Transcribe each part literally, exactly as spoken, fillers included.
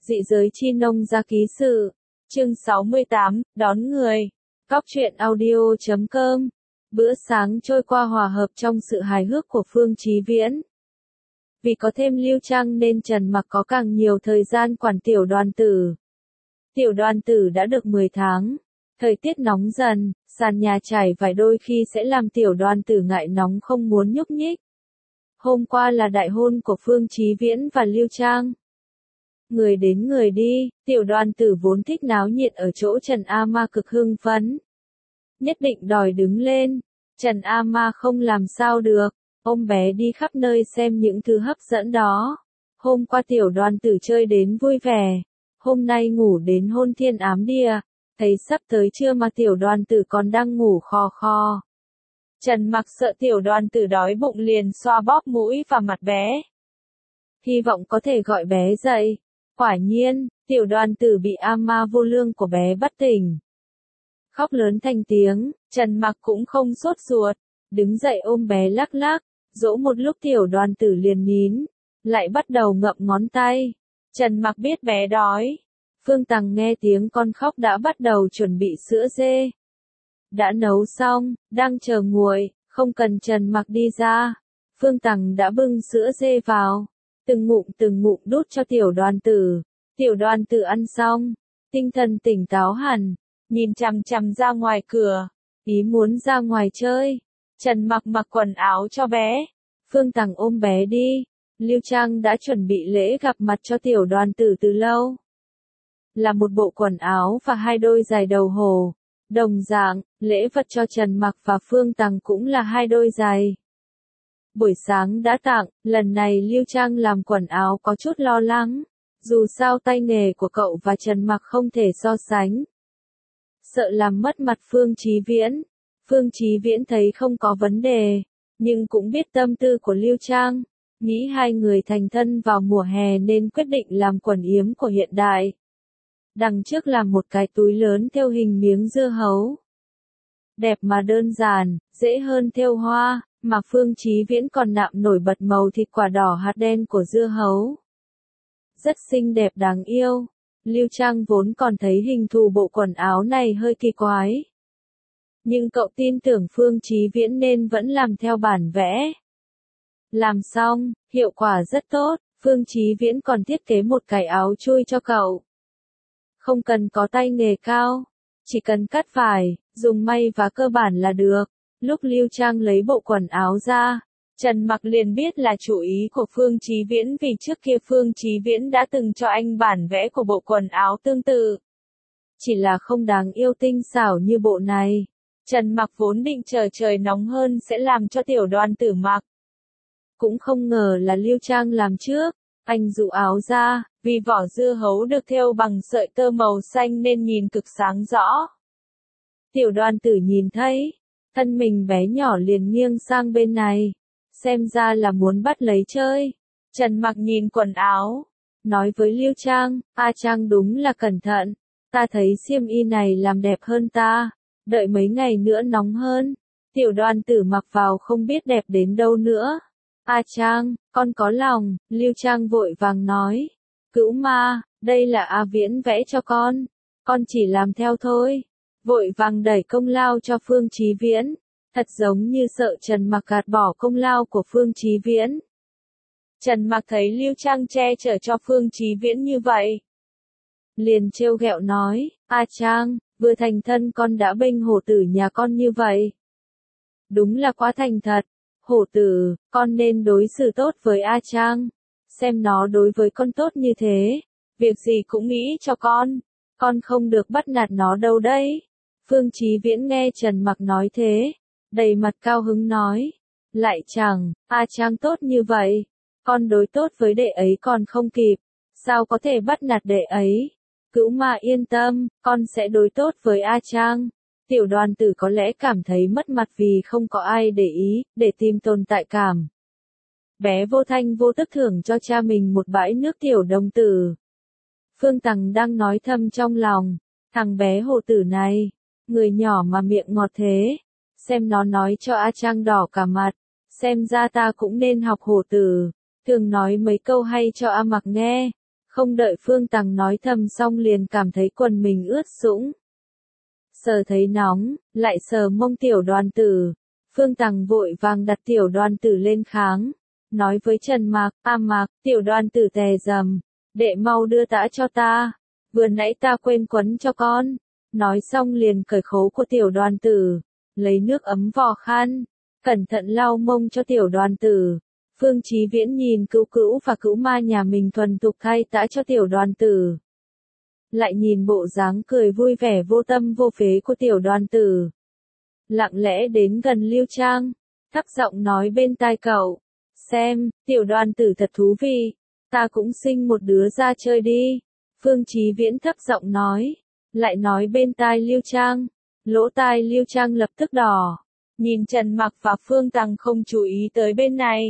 Dị giới chi nông gia ký sự. Chương sáu mươi tám, đón người. Cóc truyện audio chấm com. Bữa sáng trôi qua hòa hợp trong sự hài hước của Phương Chí Viễn. Vì có thêm Lưu Trang nên Trần Mặc có càng nhiều thời gian quản tiểu đoàn tử. Tiểu đoàn tử đã được mười tháng. Thời tiết nóng dần, sàn nhà trải vải đôi khi sẽ làm tiểu đoàn tử ngại nóng không muốn nhúc nhích. Hôm qua là đại hôn của Phương Chí Viễn và Lưu Trang. Người đến người đi, tiểu đoàn tử vốn thích náo nhiệt ở chỗ Trần A Ma cực hưng phấn. Nhất định đòi đứng lên, Trần A Ma không làm sao được, ôm bé đi khắp nơi xem những thứ hấp dẫn đó. Hôm qua tiểu đoàn tử chơi đến vui vẻ, hôm nay ngủ đến hôn thiên ám địa, thấy sắp tới trưa mà tiểu đoàn tử còn đang ngủ khò khò. Trần Mặc sợ tiểu đoàn tử đói bụng liền xoa bóp mũi và mặt bé. Hy vọng có thể gọi bé dậy. Quả nhiên, tiểu đoàn tử bị A Ma vô lương của bé bắt tỉnh. Khóc lớn thành tiếng, Trần Mặc cũng không sốt ruột, đứng dậy ôm bé lắc lắc, dỗ một lúc tiểu đoàn tử liền nín, lại bắt đầu ngậm ngón tay. Trần Mặc biết bé đói. Phương Tằng nghe tiếng con khóc đã bắt đầu chuẩn bị sữa dê. Đã nấu xong, đang chờ nguội, không cần Trần Mặc đi ra. Phương Tằng đã bưng sữa dê vào. Từng ngụm từng ngụm đút cho tiểu đoàn tử. Tiểu đoàn tử ăn xong, tinh thần tỉnh táo hẳn, nhìn chằm chằm ra ngoài cửa, ý muốn ra ngoài chơi. Trần Mặc mặc quần áo cho bé. Phương Tằng ôm bé đi. Lưu Trang đã chuẩn bị lễ gặp mặt cho tiểu đoàn tử từ lâu. Là một bộ quần áo và hai đôi giày đầu hổ. Đồng dạng, lễ vật cho Trần Mặc và Phương Tằng cũng là hai đôi giày. Buổi sáng đã tặng, lần này Lưu Trang làm quần áo có chút lo lắng. Dù sao tay nghề của cậu và Trần Mặc không thể so sánh. Sợ làm mất mặt Phương Chí Viễn. Phương Chí Viễn thấy không có vấn đề, nhưng cũng biết tâm tư của Lưu Trang. Nghĩ hai người thành thân vào mùa hè nên quyết định làm quần yếm của hiện đại. Đằng trước làm một cái túi lớn thêu hình miếng dưa hấu. Đẹp mà đơn giản, dễ hơn thêu hoa. Mà Phương Chí Viễn còn nạm nổi bật màu thịt quả đỏ hạt đen của dưa hấu. Rất xinh đẹp đáng yêu. Lưu Trang vốn còn thấy hình thù bộ quần áo này hơi kỳ quái. Nhưng cậu tin tưởng Phương Chí Viễn nên vẫn làm theo bản vẽ. Làm xong, hiệu quả rất tốt, Phương Chí Viễn còn thiết kế một cái áo chui cho cậu. Không cần có tay nghề cao, chỉ cần cắt vải, dùng may và cơ bản là được. Lúc Lưu Trang lấy bộ quần áo ra, Trần Mặc liền biết là chủ ý của Phương Chí Viễn vì trước kia Phương Chí Viễn đã từng cho anh bản vẽ của bộ quần áo tương tự. Chỉ là không đáng yêu tinh xảo như bộ này. Trần Mặc vốn định chờ trời nóng hơn sẽ làm cho tiểu đoàn tử mặc. Cũng không ngờ là Lưu Trang làm trước. Anh dụ áo ra, vì vỏ dưa hấu được thêu bằng sợi tơ màu xanh nên nhìn cực sáng rõ. Tiểu đoàn tử nhìn thấy. Thân mình bé nhỏ liền nghiêng sang bên này. Xem ra là muốn bắt lấy chơi. Trần Mặc nhìn quần áo. Nói với Lưu Trang, A Trang đúng là cẩn thận. Ta thấy xiêm y này làm đẹp hơn ta. Đợi mấy ngày nữa nóng hơn. Tiểu đoàn tử mặc vào không biết đẹp đến đâu nữa. A Trang, con có lòng. Lưu Trang vội vàng nói. Cữu ma, đây là A Viễn vẽ cho con. Con chỉ làm theo thôi. Vội vàng đẩy công lao cho Phương Chí Viễn, thật giống như sợ Trần Mặc gạt bỏ công lao của Phương Chí Viễn. Trần Mặc thấy Lưu Trang che chở cho Phương Chí Viễn như vậy, liền trêu ghẹo nói, A Trang, vừa thành thân con đã bênh hổ tử nhà con như vậy. Đúng là quá thành thật, hổ tử, con nên đối xử tốt với A Trang, xem nó đối với con tốt như thế, việc gì cũng nghĩ cho con, con không được bắt nạt nó đâu đấy. Phương Chí Viễn nghe Trần Mặc nói thế, đầy mặt cao hứng nói, lại chẳng, A Trang tốt như vậy, con đối tốt với đệ ấy còn không kịp, sao có thể bắt nạt đệ ấy. Cữu ma yên tâm, con sẽ đối tốt với A Trang. Tiểu đoàn tử có lẽ cảm thấy mất mặt vì không có ai để ý, để tìm tồn tại cảm. Bé vô thanh vô tức thưởng cho cha mình một bãi nước tiểu đồng tử. Phương Tằng đang nói thầm trong lòng, thằng bé hổ tử này. Người nhỏ mà miệng ngọt thế, xem nó nói cho A Trang đỏ cả mặt, xem ra ta cũng nên học hổ tử, thường nói mấy câu hay cho A Mặc nghe, Không đợi Phương Tằng nói thầm xong liền cảm thấy quần mình ướt sũng. Sờ thấy nóng, lại sờ mông Tiểu Đoàn Tử. Phương Tằng vội vàng đặt Tiểu Đoàn Tử lên kháng. Nói với Trần Mạc, a Mạc, Tiểu Đoàn Tử tè dầm. Đệ mau đưa tã cho ta. Vừa nãy ta quên quấn cho con. Nói xong liền cởi khố của Tiểu Đoàn Tử. Lấy nước ấm vò khăn. Cẩn thận lau mông cho Tiểu Đoàn Tử. Phương Chí Viễn nhìn Cữu Cữu và Cữu Ma nhà mình thuần thục thay tã cho Tiểu Đoàn Tử. Lại nhìn bộ dáng cười vui vẻ vô tâm vô phế của Tiểu Đoàn Tử. Lặng lẽ đến gần Lưu Trang, thấp giọng nói bên tai cậu. Xem, Tiểu Đoàn Tử thật thú vị, ta cũng sinh một đứa ra chơi đi. Phương Chí Viễn thấp giọng nói, lại nói bên tai Lưu Trang. Lỗ tai Lưu Trang lập tức đỏ, nhìn Trần Mặc và Phương Tằng không chú ý tới bên này.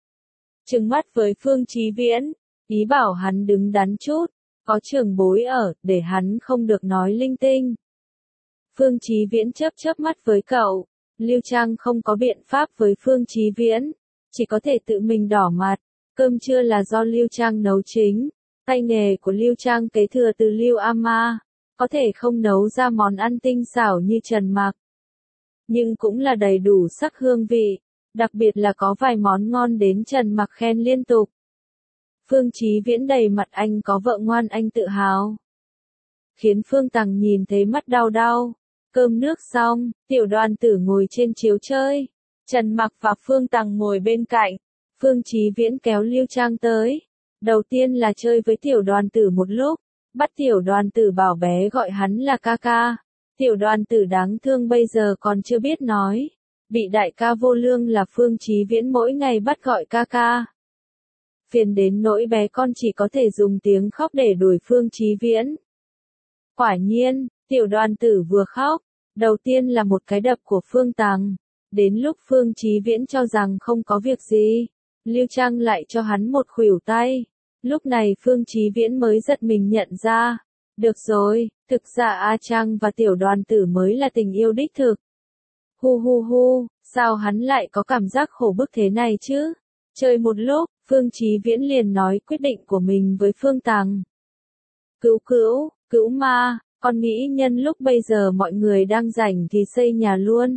Trừng mắt với Phương Chí Viễn, ý bảo hắn đứng đắn chút, có trưởng bối ở, để hắn không được nói linh tinh. Phương Chí Viễn chớp chớp mắt với cậu, Lưu Trang không có biện pháp với Phương Chí Viễn, chỉ có thể tự mình đỏ mặt. Cơm trưa là do Lưu Trang nấu chính, tay nghề của Lưu Trang kế thừa từ Lưu Ama, có thể không nấu ra món ăn tinh xảo như Trần Mặc, nhưng cũng là đầy đủ sắc hương vị, đặc biệt là có vài món ngon đến Trần Mặc khen liên tục. Phương Chí Viễn đầy mặt anh có vợ ngoan anh tự hào, khiến Phương Tằng nhìn thấy mắt đau đau. Cơm nước xong, Tiểu Đoàn Tử ngồi trên chiếu chơi, Trần Mặc và Phương Tằng ngồi bên cạnh. Phương Chí Viễn kéo Lưu Trang tới, đầu tiên là chơi với Tiểu Đoàn Tử một lúc, bắt Tiểu Đoàn Tử bảo bé gọi hắn là ca ca. Tiểu Đoàn Tử đáng thương bây giờ còn chưa biết nói, bị đại ca vô lương là Phương Chí Viễn mỗi ngày bắt gọi ca ca. Phiền đến nỗi bé con chỉ có thể dùng tiếng khóc để đuổi Phương Chí Viễn. Quả nhiên, Tiểu Đoàn Tử vừa khóc, đầu tiên là một cái đập của Phương Tằng, đến lúc Phương Chí Viễn cho rằng không có việc gì, Lưu Trang lại cho hắn một khuỷu tay. Lúc này Phương Chí Viễn mới giật mình nhận ra, được rồi, thực ra A Trang và Tiểu Đoàn Tử mới là tình yêu đích thực. Hu hu hu, sao hắn lại có cảm giác khổ bức thế này chứ? Chơi một lúc, Phương Chí Viễn liền nói quyết định của mình với Phương Tằng. Cữu Cữu, Cữu Ma, con nghĩ nhân lúc bây giờ mọi người đang rảnh thì xây nhà luôn.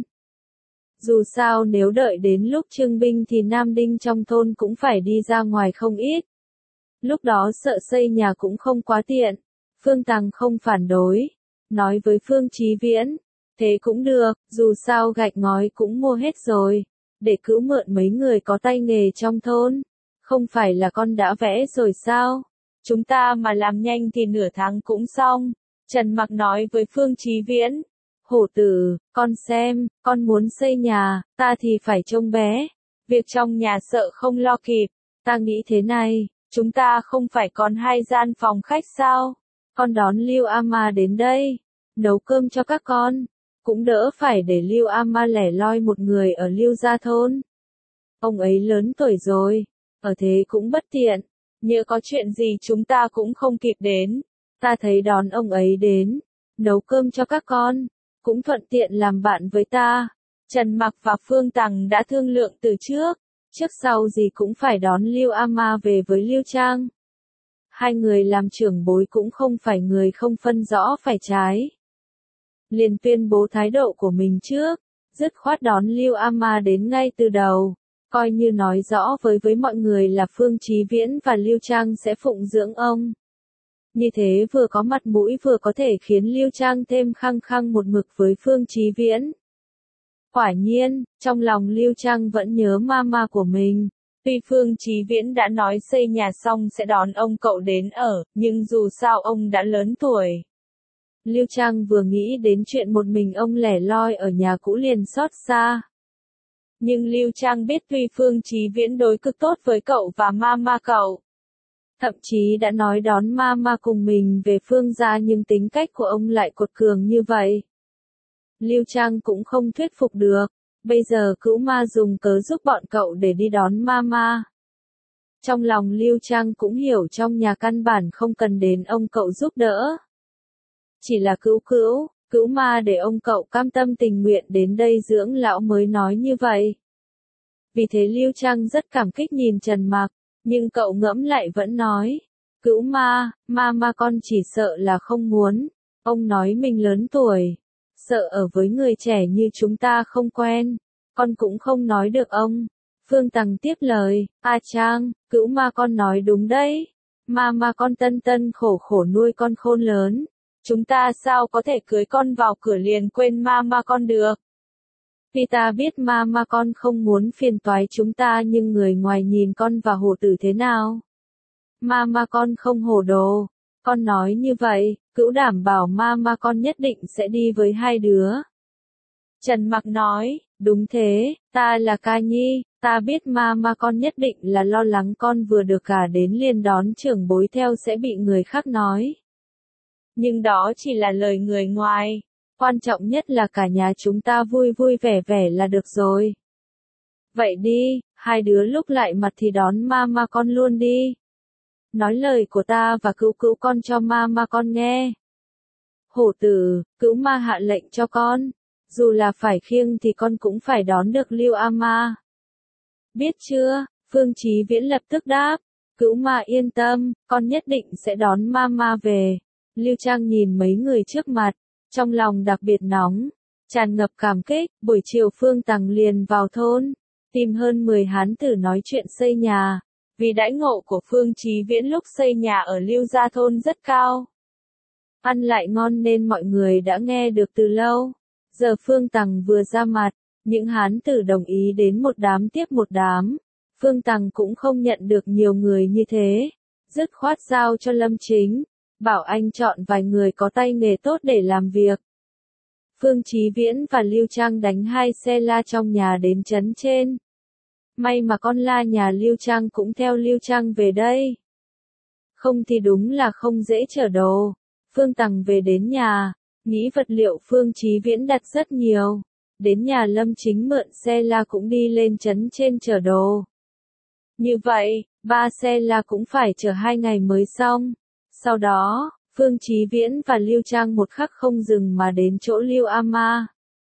Dù sao nếu đợi đến lúc trưng binh thì nam đinh trong thôn cũng phải đi ra ngoài không ít. Lúc đó sợ xây nhà cũng không quá tiện. Phương Tằng không phản đối, nói với Phương Chí Viễn, thế cũng được, dù sao gạch ngói cũng mua hết rồi, để Cữu mượn mấy người có tay nghề trong thôn. Không phải là con đã vẽ rồi sao? Chúng ta mà làm nhanh thì nửa tháng cũng xong. Trần Mặc nói với Phương Chí Viễn. Hổ tử, con xem, con muốn xây nhà, ta thì phải trông bé. Việc trong nhà sợ không lo kịp. Ta nghĩ thế này, chúng ta không phải còn hai gian phòng khách sao? Con đón Lưu Ama đến đây, nấu cơm cho các con. Cũng đỡ phải để Lưu Ama lẻ loi một người ở Lưu Gia thôn. Ông ấy lớn tuổi rồi, ở thế cũng bất tiện. Nhỡ có chuyện gì chúng ta cũng không kịp đến. Ta thấy đón ông ấy đến, nấu cơm cho các con, cũng thuận tiện làm bạn với ta. Trần Mặc và Phương Tằng đã thương lượng từ trước, trước sau gì cũng phải đón Lưu Ama về với Lưu Trang. Hai người làm trưởng bối cũng không phải người không phân rõ phải trái. Liền tuyên bố thái độ của mình trước, dứt khoát đón Lưu Ama đến ngay từ đầu, coi như nói rõ với với mọi người là Phương Chí Viễn và Lưu Trang sẽ phụng dưỡng ông. Như thế vừa có mặt mũi vừa có thể khiến Lưu Trang thêm khăng khăng một mực với Phương Chí Viễn. Quả nhiên, trong lòng Lưu Trang vẫn nhớ mama của mình. Tuy Phương Chí Viễn đã nói xây nhà xong sẽ đón ông cậu đến ở, nhưng dù sao ông đã lớn tuổi. Lưu Trang vừa nghĩ đến chuyện một mình ông lẻ loi ở nhà cũ liền xót xa. Nhưng Lưu Trang biết tuy Phương Chí Viễn đối cực tốt với cậu và mama cậu, thậm chí đã nói đón mama cùng mình về Phương gia, nhưng tính cách của ông lại cột cường như vậy. Lưu Trang cũng không thuyết phục được, bây giờ Cữu Ma dùng cớ giúp bọn cậu để đi đón mama. Trong lòng Lưu Trang cũng hiểu trong nhà căn bản không cần đến ông cậu giúp đỡ. Chỉ là Cữu Cữu, Cữu Ma để ông cậu cam tâm tình nguyện đến đây dưỡng lão mới nói như vậy. Vì thế Lưu Trang rất cảm kích nhìn Trần Mặc, nhưng cậu ngẫm lại vẫn nói, Cữu ma, ma ma con chỉ sợ là không muốn. Ông nói mình lớn tuổi. Sợ ở với người trẻ như chúng ta không quen. Con cũng không nói được ông. Phương Tằng tiếp lời, A Trang, cữu ma con nói đúng đấy. Ma ma con tân tân khổ khổ nuôi con khôn lớn. Chúng ta sao có thể cưới con vào cửa liền quên ma ma con được. Vì ta biết ma ma con không muốn phiền toái chúng ta nhưng người ngoài nhìn con và hổ tử thế nào. Ma ma con không hổ đồ. Con nói như vậy, cữu đảm bảo ma ma con nhất định sẽ đi với hai đứa. Trần Mặc nói, đúng thế, ta là Ca Nhi, ta biết ma ma con nhất định là lo lắng con vừa được gả đến liền đón trưởng bối theo sẽ bị người khác nói. Nhưng đó chỉ là lời người ngoài, quan trọng nhất là cả nhà chúng ta vui vui vẻ vẻ là được rồi. Vậy đi, hai đứa lúc lại mặt thì đón ma ma con luôn đi. Nói lời của ta và cữu cữu con cho ma ma con nghe. Hổ tử, cữu ma hạ lệnh cho con. Dù là phải khiêng thì con cũng phải đón được Lưu A Ma. Biết chưa? Phương Chí Viễn lập tức đáp. Cữu ma yên tâm, con nhất định sẽ đón mama về. Lưu Trang nhìn mấy người trước mặt, trong lòng đặc biệt nóng, tràn ngập cảm kích. Buổi chiều Phương Tằng liền vào thôn, tìm hơn mười hán tử nói chuyện xây nhà. Vì đãi ngộ của Phương Chí Viễn lúc xây nhà ở Lưu Gia thôn rất cao, ăn lại ngon nên mọi người đã nghe được từ lâu. Giờ Phương Tằng vừa ra mặt, những hán tử đồng ý đến một đám tiếp một đám. Phương Tằng cũng không nhận được nhiều người như thế, dứt khoát giao cho Lâm Chính, bảo anh chọn vài người có tay nghề tốt để làm việc. Phương Chí Viễn và Lưu Trang đánh hai xe la trong nhà đến trấn trên. May mà con la nhà Lưu Trang cũng theo Lưu Trang về đây. Không thì đúng là không dễ chở đồ. Phương Tằng về đến nhà, nghĩ vật liệu Phương Chí Viễn đặt rất nhiều. Đến nhà Lâm Chính mượn xe la cũng đi lên trấn trên chở đồ. Như vậy, ba xe la cũng phải chở hai ngày mới xong. Sau đó, Phương Chí Viễn và Lưu Trang một khắc không dừng mà đến chỗ Lưu A Ma.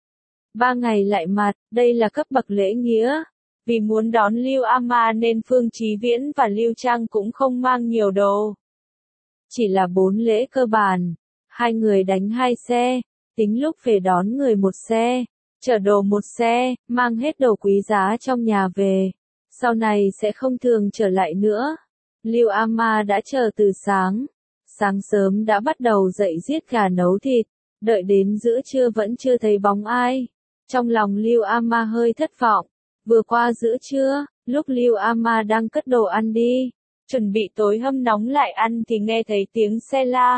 Ba ngày lại mặt, đây là cấp bậc lễ nghĩa. Vì muốn đón Lưu A Ma nên Phương Chí Viễn và Lưu Trang cũng không mang nhiều đồ. Chỉ là bốn lễ cơ bản. Hai người đánh hai xe, tính lúc về đón người một xe, chở đồ một xe, mang hết đồ quý giá trong nhà về. Sau này sẽ không thường trở lại nữa. Lưu A Ma đã chờ từ sáng. Sáng sớm đã bắt đầu dậy giết gà nấu thịt. Đợi đến giữa trưa vẫn chưa thấy bóng ai. Trong lòng Lưu A Ma hơi thất vọng. Vừa qua giữa trưa, lúc Lưu A Ma đang cất đồ ăn đi, chuẩn bị tối hâm nóng lại ăn thì nghe thấy tiếng xe la.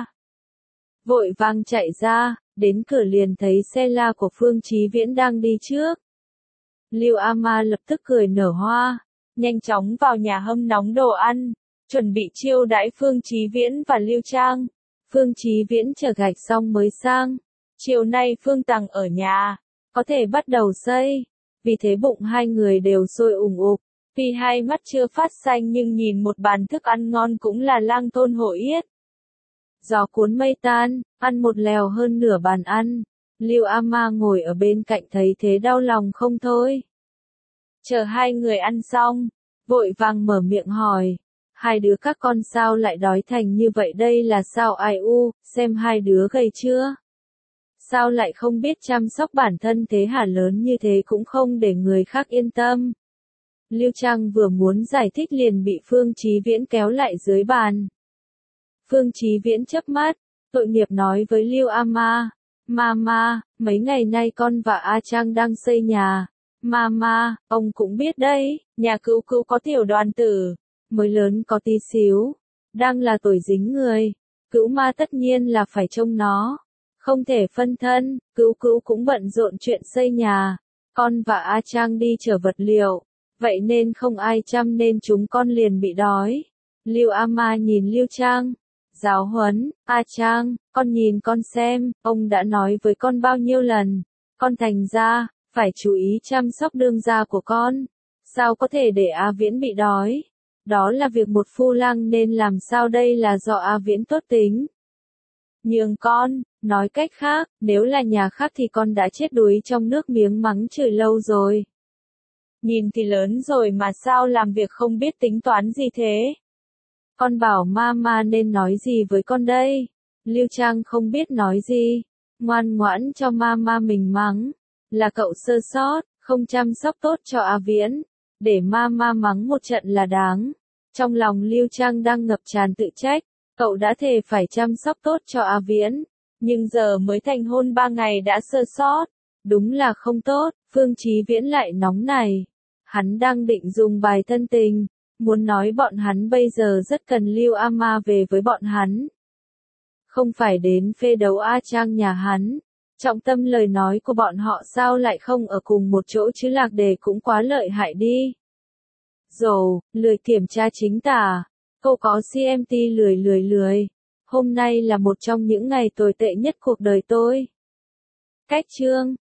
Vội vàng chạy ra, đến cửa liền thấy xe la của Phương Chí Viễn đang đi trước. Lưu A Ma lập tức cười nở hoa, nhanh chóng vào nhà hâm nóng đồ ăn, chuẩn bị chiêu đãi Phương Chí Viễn và Lưu Trang. Phương Chí Viễn chở gạch xong mới sang. Chiều nay Phương Tằng ở nhà, có thể bắt đầu xây. Vì thế bụng hai người đều sôi ủng ục. Vì hai mắt chưa phát xanh nhưng nhìn một bàn thức ăn ngon cũng là lang thôn hổ yết. Gió cuốn mây tan, ăn một lèo hơn nửa bàn ăn. Lưu A Ma ngồi ở bên cạnh thấy thế đau lòng không thôi. Chờ hai người ăn xong, vội vàng mở miệng hỏi. Hai đứa các con sao lại đói thành như vậy đây là sao ai u, xem hai đứa gầy chưa? Sao lại không biết chăm sóc bản thân thế hả lớn như thế cũng không để người khác yên tâm. Lưu Trang vừa muốn giải thích liền bị Phương Chí Viễn kéo lại dưới bàn. Phương Chí Viễn chớp mắt, tội nghiệp nói với Lưu A Ma. Mama, mấy ngày nay con và A Trang đang xây nhà. Mama, ông cũng biết đấy, nhà cữu cữu có tiểu đoàn tử, mới lớn có tí xíu, đang là tuổi dính người. Cữu ma tất nhiên là phải trông nó. Không thể phân thân, cữu cữu cũng bận rộn chuyện xây nhà. Con và A Trang đi chở vật liệu. Vậy nên không ai chăm nên chúng con liền bị đói. Lưu A Ma nhìn Lưu Trang. Giáo huấn, A Trang, con nhìn con xem, ông đã nói với con bao nhiêu lần. Con thành ra, phải chú ý chăm sóc đương gia của con. Sao có thể để A Viễn bị đói? Đó là việc một phu lang nên làm sao đây là do A Viễn tốt tính. Nhường con, nói cách khác, nếu là nhà khác thì con đã chết đuối trong nước miếng mắng chửi lâu rồi. Nhìn thì lớn rồi mà sao làm việc không biết tính toán gì thế? Con bảo mama nên nói gì với con đây? Lưu Trang không biết nói gì, ngoan ngoãn cho mama mình mắng, là cậu sơ sót, không chăm sóc tốt cho A Viễn, để mama mắng một trận là đáng. Trong lòng Lưu Trang đang ngập tràn tự trách, cậu đã thề phải chăm sóc tốt cho A Viễn, nhưng giờ mới thành hôn ba ngày đã sơ sót, đúng là không tốt. Phương Chí Viễn lại nóng này, hắn đang định dùng bài thân tình, muốn nói bọn hắn bây giờ rất cần Lưu Ama về với bọn hắn. Không phải đến phê đấu A Trang nhà hắn. Trọng tâm lời nói của bọn họ sao lại không ở cùng một chỗ chứ, Lạc Đề cũng quá lợi hại đi. Dồ, lười kiểm tra chính tả. Cô có xê em tê lười lười lười. Hôm nay là một trong những ngày tồi tệ nhất cuộc đời tôi. Cách chương